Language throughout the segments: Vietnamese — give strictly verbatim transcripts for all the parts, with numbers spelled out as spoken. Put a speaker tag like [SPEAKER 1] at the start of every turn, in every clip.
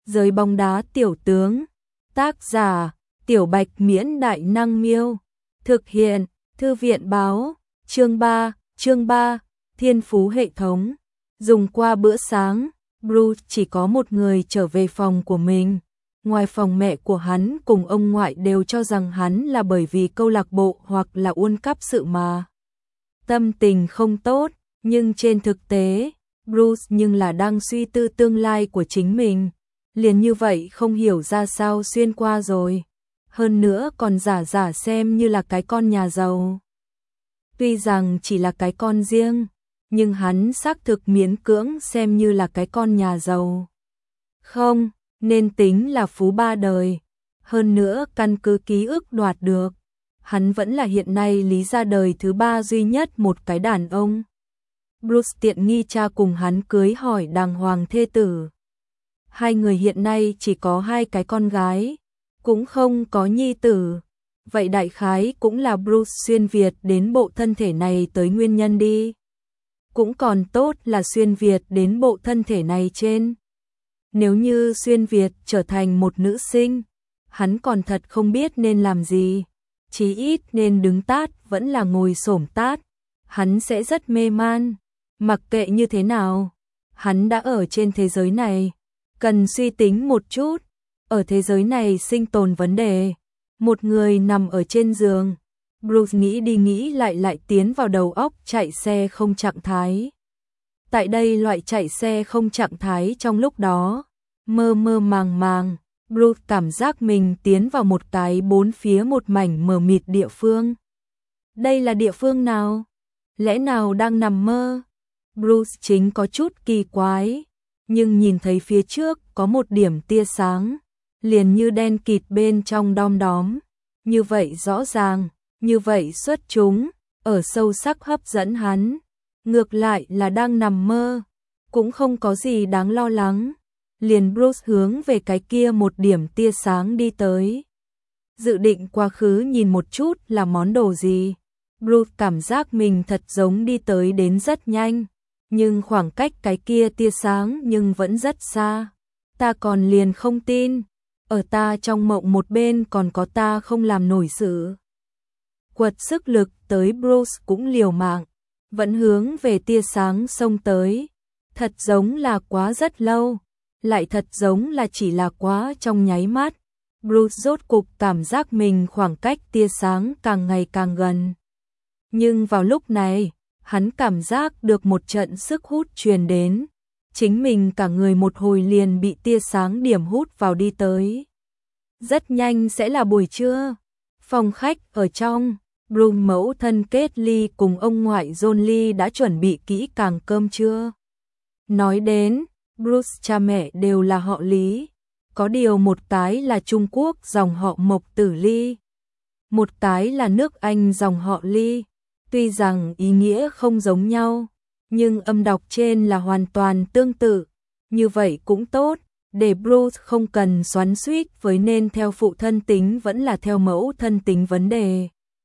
[SPEAKER 1] Giới bóng đá tiểu tướng. Tác giả: Tiểu Bạch Miễn Đại Năng Miêu. Thực hiện: Thư viện báo. Chương ba, chương ba, Thiên phú hệ thống. Dùng qua bữa sáng, Bruce chỉ có một người trở về phòng của mình. Ngoài phòng, mẹ của hắn cùng ông ngoại đều cho rằng hắn là bởi vì câu lạc bộ hoặc là World Cup sự mà tâm tình không tốt, nhưng trên thực tế, Bruce nhưng là đang suy tư tương lai của chính mình. Liền như vậy không hiểu ra sao xuyên qua rồi. Hơn nữa còn giả giả xem như là cái con nhà giàu. Tuy rằng chỉ là cái con riêng, nhưng hắn xác thực miễn cưỡng xem như là cái con nhà giàu. Không, nên tính là phú ba đời. Hơn nữa căn cứ ký ức đoạt được, hắn vẫn là hiện nay lý ra đời thứ ba duy nhất một cái đàn ông. Bruce tiện nghi cha cùng hắn cưới hỏi đàng hoàng thê tử. Hai người hiện nay chỉ có hai cái con gái, cũng không có nhi tử. Vậy đại khái cũng là Bruce xuyên Việt đến bộ thân thể này tới nguyên nhân đi. Cũng còn tốt là xuyên Việt đến bộ thân thể này trên. Nếu như xuyên Việt trở thành một nữ sinh, hắn còn thật không biết nên làm gì. Chí ít nên đứng tát vẫn là ngồi xổm tát. Hắn sẽ rất mê man. Mặc kệ như thế nào, hắn đã ở trên thế giới này. Cần suy tính một chút. Ở thế giới này sinh tồn vấn đề. Một người nằm ở trên giường. Bruce nghĩ đi nghĩ lại lại tiến vào đầu óc chạy xe không trạng thái. Tại đây loại chạy xe không trạng thái trong lúc đó, mơ mơ màng màng, Bruce cảm giác mình tiến vào một cái bốn phía một mảnh mờ mịt địa phương. Đây là địa phương nào? Lẽ nào đang nằm mơ? Bruce chính có chút kỳ quái, nhưng nhìn thấy phía trước có một điểm tia sáng, liền như đen kịt bên trong đom đóm. Như vậy rõ ràng, như vậy xuất chúng, ở sâu sắc hấp dẫn hắn. Ngược lại là đang nằm mơ, cũng không có gì đáng lo lắng. Liền Bruce hướng về cái kia một điểm tia sáng đi tới. Dự định quá khứ nhìn một chút là món đồ gì. Bruce cảm giác mình thật giống đi tới đến rất nhanh, nhưng khoảng cách cái kia tia sáng nhưng vẫn rất xa. Ta còn liền không tin, ở ta trong mộng một bên còn có ta không làm nổi sự. Quật sức lực tới Bruce cũng liều mạng, vẫn hướng về tia sáng xông tới. Thật giống là quá rất lâu, lại thật giống là chỉ là quá trong nháy mắt. Bruce rốt cục cảm giác mình khoảng cách tia sáng càng ngày càng gần. Nhưng vào lúc này, hắn cảm giác được một trận sức hút truyền đến. Chính mình cả người một hồi liền bị tia sáng điểm hút vào đi tới. Rất nhanh sẽ là buổi trưa. Phòng khách ở trong, Bruce mẫu thân Kết Ly cùng ông ngoại John Lee đã chuẩn bị kỹ càng cơm trưa. Nói đến, Bruce cha mẹ đều là họ Lý. Có điều một cái là Trung Quốc dòng họ Mộc Tử Ly, một cái là nước Anh dòng họ Ly. Tuy rằng ý nghĩa không giống nhau, nhưng âm đọc trên là hoàn toàn tương tự. Như vậy cũng tốt, để Bruce không cần xoắn xuýt với nên theo phụ thân tính vẫn là theo mẫu thân tính vấn đề.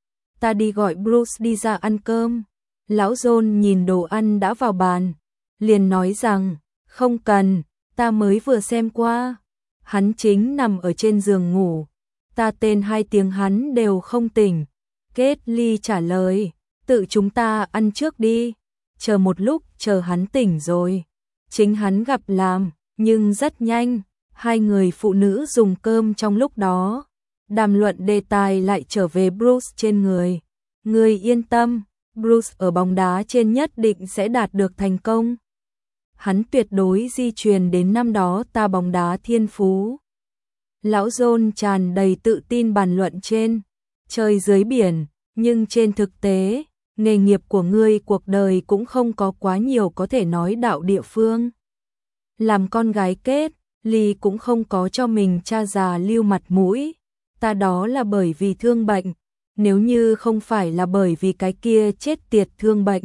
[SPEAKER 1] Ta đi gọi Bruce đi ra ăn cơm. Lão John nhìn đồ ăn đã vào bàn, liền nói rằng, không cần, ta mới vừa xem qua. Hắn chính nằm ở trên giường ngủ, ta tên hai tiếng hắn đều không tỉnh. Kết Ly trả lời, tự chúng ta ăn trước đi, chờ một lúc chờ hắn tỉnh rồi, chính hắn gặp làm. Nhưng rất nhanh, hai người phụ nữ dùng cơm trong lúc đó, đàm luận đề tài lại trở về Bruce trên người. Người yên tâm, Bruce ở bóng đá trên nhất định sẽ đạt được thành công. Hắn tuyệt đối di truyền đến năm đó ta bóng đá thiên phú. Lão John tràn đầy tự tin bàn luận trên, trời dưới biển, nhưng trên thực tế, nghề nghiệp của ngươi cuộc đời cũng không có quá nhiều có thể nói đạo địa phương. Làm con gái Kết Ly cũng không có cho mình cha già lưu mặt mũi. Ta đó là bởi vì thương bệnh, nếu như không phải là bởi vì cái kia chết tiệt thương bệnh,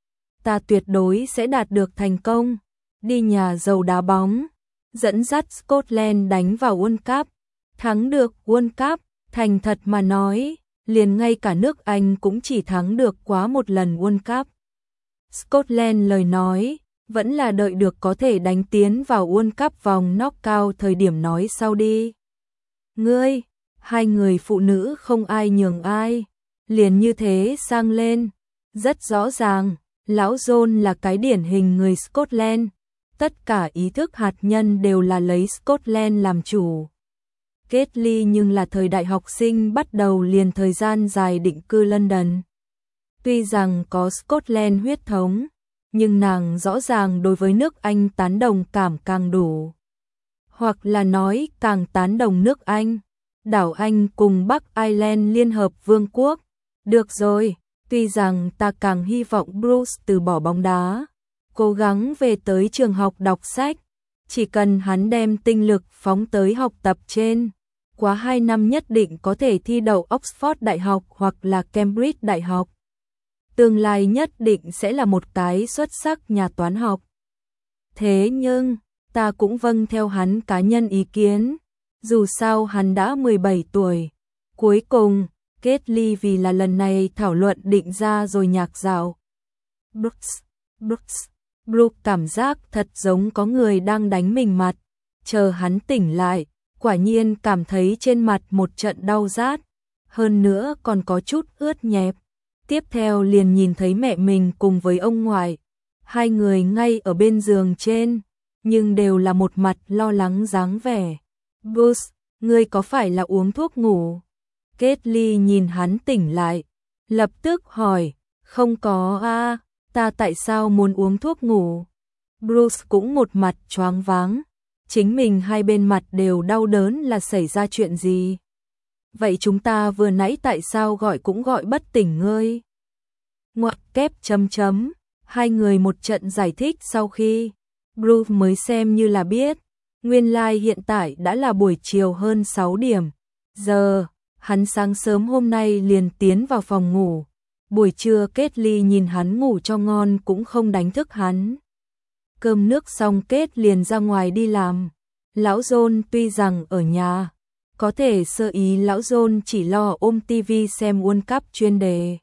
[SPEAKER 1] ta tuyệt đối sẽ đạt được thành công. Đi nhà giàu đá bóng, dẫn dắt Scotland đánh vào World Cup, thắng được World Cup. Thành thật mà nói, liền ngay cả nước Anh cũng chỉ thắng được quá một lần World Cup. Scotland lời nói, Vẫn là đợi được có thể đánh tiến vào World Cup vòng knockout thời điểm nói sau đi. Ngươi, hai người phụ nữ không ai nhường ai, liền như thế sang lên. Rất rõ ràng, lão John là cái điển hình người Scotland. Tất cả ý thức hạt nhân đều là lấy Scotland làm chủ. Caitlyn nhưng là thời đại học sinh bắt đầu liền thời gian dài định cư London. Tuy rằng có Scotland huyết thống, nhưng nàng rõ ràng đối với nước Anh tán đồng cảm càng đủ. Hoặc là nói càng tán đồng nước Anh, đảo Anh cùng Bắc Ireland liên hợp vương quốc. Được rồi, tuy rằng ta càng hy vọng Bruce từ bỏ bóng đá, cố gắng về tới trường học đọc sách, chỉ cần hắn đem tinh lực phóng tới học tập trên, quá hai năm nhất định có thể thi đậu Oxford Đại học hoặc là Cambridge Đại học. Tương lai nhất định sẽ là một cái xuất sắc nhà toán học. Thế nhưng, ta cũng vâng theo hắn cá nhân ý kiến, dù sao hắn đã mười bảy tuổi. Cuối cùng, Caitlyn vì là lần này thảo luận định ra rồi nhạc dạo. Brooks, Brooks, Brooks cảm giác thật giống có người đang đánh mình mặt. Chờ hắn tỉnh lại, quả nhiên cảm thấy trên mặt một trận đau rát, hơn nữa còn có chút ướt nhẹp. Tiếp theo liền nhìn thấy mẹ mình cùng với ông ngoại, hai người ngay ở bên giường trên, nhưng đều là một mặt lo lắng dáng vẻ. Bruce, ngươi có phải là uống thuốc ngủ? Caitlyn nhìn hắn tỉnh lại, lập tức hỏi, không có a, ta tại sao muốn uống thuốc ngủ? Bruce cũng một mặt choáng váng, chính mình hai bên mặt đều đau đớn là xảy ra chuyện gì? Vậy chúng ta vừa nãy tại sao gọi cũng gọi bất tỉnh ngươi? Ngoặc kép chấm chấm, hai người một trận giải thích sau khi Bruce mới xem như là biết, nguyên lai like hiện tại đã là buổi chiều hơn sáu điểm. Giờ, hắn sáng sớm hôm nay liền tiến vào phòng ngủ. Buổi trưa Caitlyn nhìn hắn ngủ cho ngon cũng không đánh thức hắn. Cơm nước xong Kết liền ra ngoài đi làm. Lão John tuy rằng ở nhà, có thể sơ ý lão John chỉ lo ôm tivi xem World Cup chuyên đề.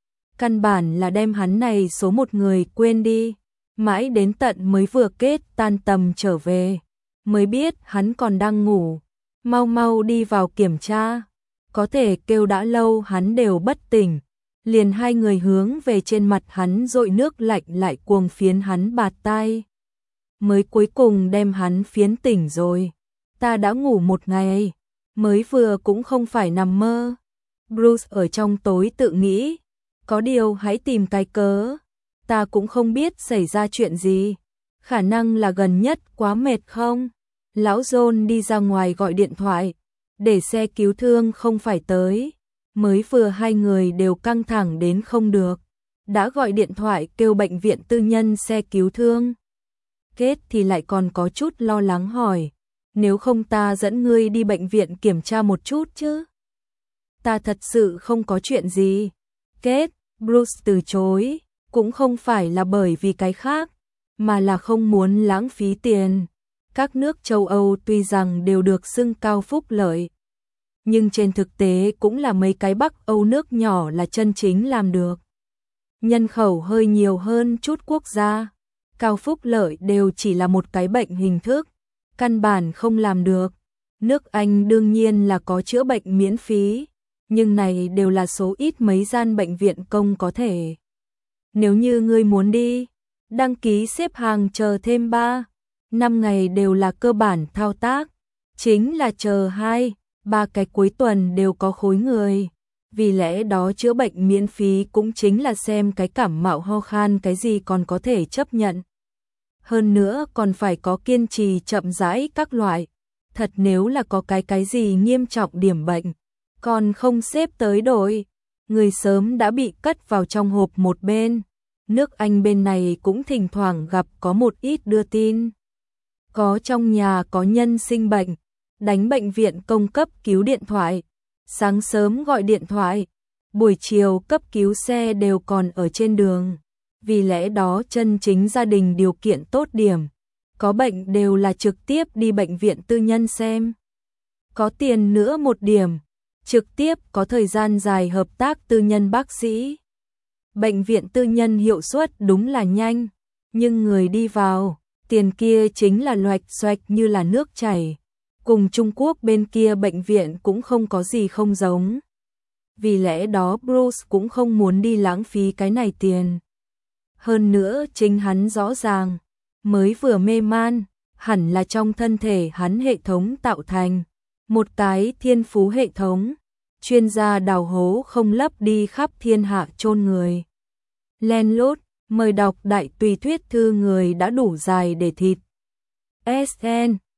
[SPEAKER 1] Căn bản là đem hắn này số một người quên đi. Mãi đến tận mới vừa Kết tan tầm trở về, mới biết hắn còn đang ngủ. Mau mau đi vào kiểm tra. Có thể kêu đã lâu hắn đều bất tỉnh. Liền hai người hướng về trên mặt hắn dội nước lạnh lại cuồng phiến hắn bạt tai. Mới cuối cùng đem hắn phiến tỉnh rồi. Ta đã ngủ một ngày, mới vừa cũng không phải nằm mơ. Bruce ở trong tối tự nghĩ, có điều hãy tìm cái cớ. Ta cũng không biết xảy ra chuyện gì, khả năng là gần nhất quá mệt không. Lão John đi ra ngoài gọi điện thoại, để xe cứu thương không phải tới. Mới vừa hai người đều căng thẳng đến không được, đã gọi điện thoại kêu bệnh viện tư nhân xe cứu thương. Kết thì lại còn có chút lo lắng hỏi, nếu không ta dẫn ngươi đi bệnh viện kiểm tra một chút chứ? Ta thật sự không có chuyện gì. Kết, Bruce từ chối, cũng không phải là bởi vì cái khác, mà là không muốn lãng phí tiền. Các nước châu Âu tuy rằng đều được xưng cao phúc lợi, nhưng trên thực tế cũng là mấy cái Bắc Âu nước nhỏ là chân chính làm được. Nhân khẩu hơi nhiều hơn chút quốc gia, cao phúc lợi đều chỉ là một cái bệnh hình thức, căn bản không làm được. Nước Anh đương nhiên là có chữa bệnh miễn phí, nhưng này đều là số ít mấy gian bệnh viện công có thể. Nếu như ngươi muốn đi, đăng ký xếp hàng chờ thêm ba, năm ngày đều là cơ bản thao tác, chính là chờ hai, ba cái cuối tuần đều có khối người. Vì lẽ đó chữa bệnh miễn phí cũng chính là xem cái cảm mạo ho khan cái gì còn có thể chấp nhận. Hơn nữa còn phải có kiên trì chậm rãi các loại. Thật nếu là có cái cái gì nghiêm trọng điểm bệnh, còn không xếp tới đội, người sớm đã bị cất vào trong hộp một bên. Nước Anh bên này cũng thỉnh thoảng gặp có một ít đưa tin. Có trong nhà có nhân sinh bệnh, đánh bệnh viện công cấp cứu điện thoại. Sáng sớm gọi điện thoại, buổi chiều cấp cứu xe đều còn ở trên đường. Vì lẽ đó chân chính gia đình điều kiện tốt điểm, có bệnh đều là trực tiếp đi bệnh viện tư nhân xem. Có tiền nữa một điểm, trực tiếp có thời gian dài hợp tác tư nhân bác sĩ. Bệnh viện tư nhân hiệu suất đúng là nhanh, Nhưng người đi vào, tiền kia chính là loạch xoạch như là nước chảy. Cùng Trung Quốc bên kia bệnh viện cũng không có gì không giống. Vì lẽ đó Bruce cũng không muốn đi lãng phí cái này tiền. Hơn nữa chính hắn rõ ràng, mới vừa mê man, hẳn là trong thân thể hắn hệ thống tạo thành. Một cái thiên phú hệ thống, chuyên gia đào hố không lấp đi khắp thiên hạ chôn người. Len lút, mời đọc đại tùy thuyết thư người đã đủ dài để thịt. ét en